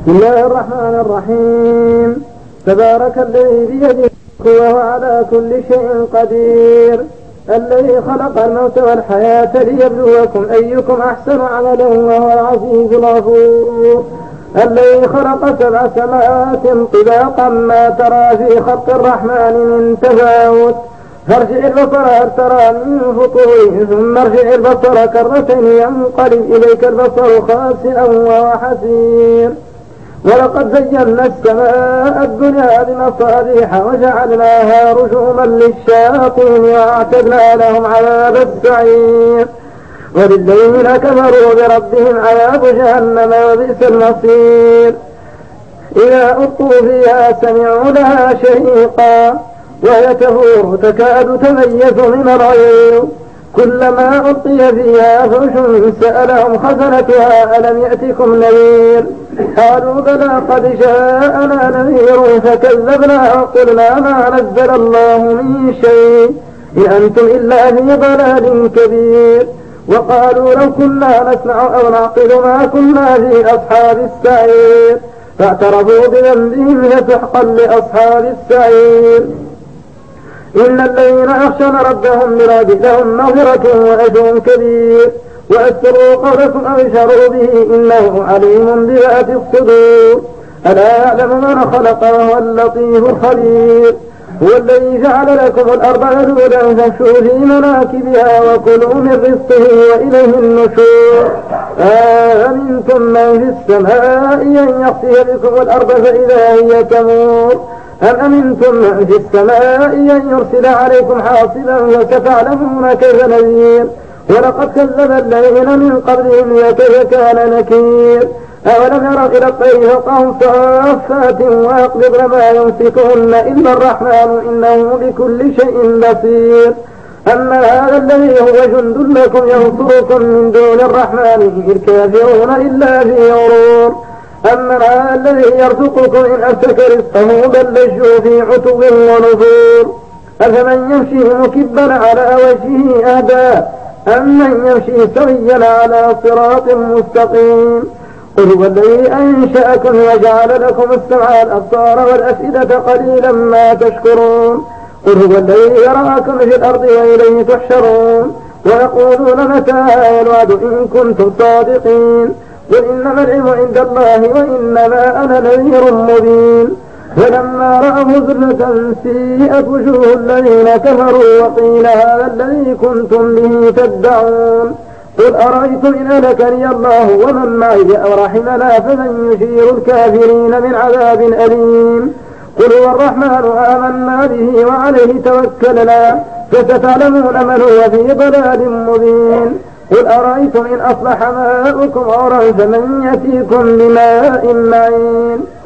بسم الله الرحمن الرحيم. تبارك الذي بيده وهو على كل شيء قدير، الذي خلق الموت والحياة ليبلوكم أيكم أحسن عملا وهو العزيز الغفور، الذي خلق 7 سماوات طباقا ما ترى في خلق الرحمن من تفاوت، فارجع البصر هل ترى من فطور ثم ارجع البصر كرتين ينقلب إليك البصر خاسئا وهو حسير. ولقد زينا السماء الدنيا بمصابيح وجعلناها رجوما للشياطين واعتدنا لهم عذاب السعير. وللذين كفروا بربهم عذاب جهنم وبئس المصير. إذا ألقوا فيها سمعوا لها شهيقا وهي تفور تكاد تميز من الغيظ، كلما ألقي فيها فوج سألهم خزنتها ألم يأتكم نذير؟ قالوا بلى قد جاءنا نذير فكذبنا وقلنا ما نزل الله من شيء إن أنتم إلا في ضلال كبير. وقالوا لو كنا نسمع أو نعقل ما كنا في أصحاب السعير، فاعترفوا بذنبهم فسحقا لأصحاب السعير. إن الذين يخشون ربهم برب لهم مغفرة وأجر كبير. وأسروا قولكم أو اشهروا به إنه عليم بذات الصدور، ألا يعلم من خلق وهو اللطيف الخبير. هو الذي جعل لكم الأرض ذلولا فامشوا في مناكبها وكلوا من رزقه وإليه النشور. أأمنتم من في السماء أن يخسف بكم الأرض فإذا هي تمور، أم أمنتم من في السماء أن يرسل عليكم حاصبا فستعلمون كيف نذير. ولقد كذب الذين من قبلهم فكيف كان نكير. أولم يروا إلى الطير فوقهم صافات ويقبضن ما يمسكهن إلا الرحمن إنه بكل شيء بصير. أما هذا الذي هو جند لكم ينصركم من دون الرحمن إن الكافرون إلا في غرور. أما هذا الذي يرزقكم إن أمسك رزقه بل لجوا في عتو ونفور. أفمن يمشي مكبا على وجهه أهدى أمن يمشي سويا على صراط مستقيم. قل هو الذي أنشأكم وجعل لكم السمع والأبصار والأفئدة قليلا ما تشكرون. قل هو الذي يراكم في الأرض وإليه تحشرون. ويقولون متى هذا الوعد إن كنتم صادقين. قل إنما العلم عند الله وإنما أنا نذير مبين. فلما رأوا زلة سيئت وجوه الذين كفروا وقيل هذا الذي كنتم به تدعون. قل أرأيتم إن أهلكني الله ومن معي أو رحمنا فمن يجير الكافرين من عذاب أليم. قل هو الرحمن آمنا به وعليه توكلنا فستعلمون من هو في ضلال مبين. قل أرأيتم إن أصبح ماؤكم غورا فمن يأتيكم بماء معين.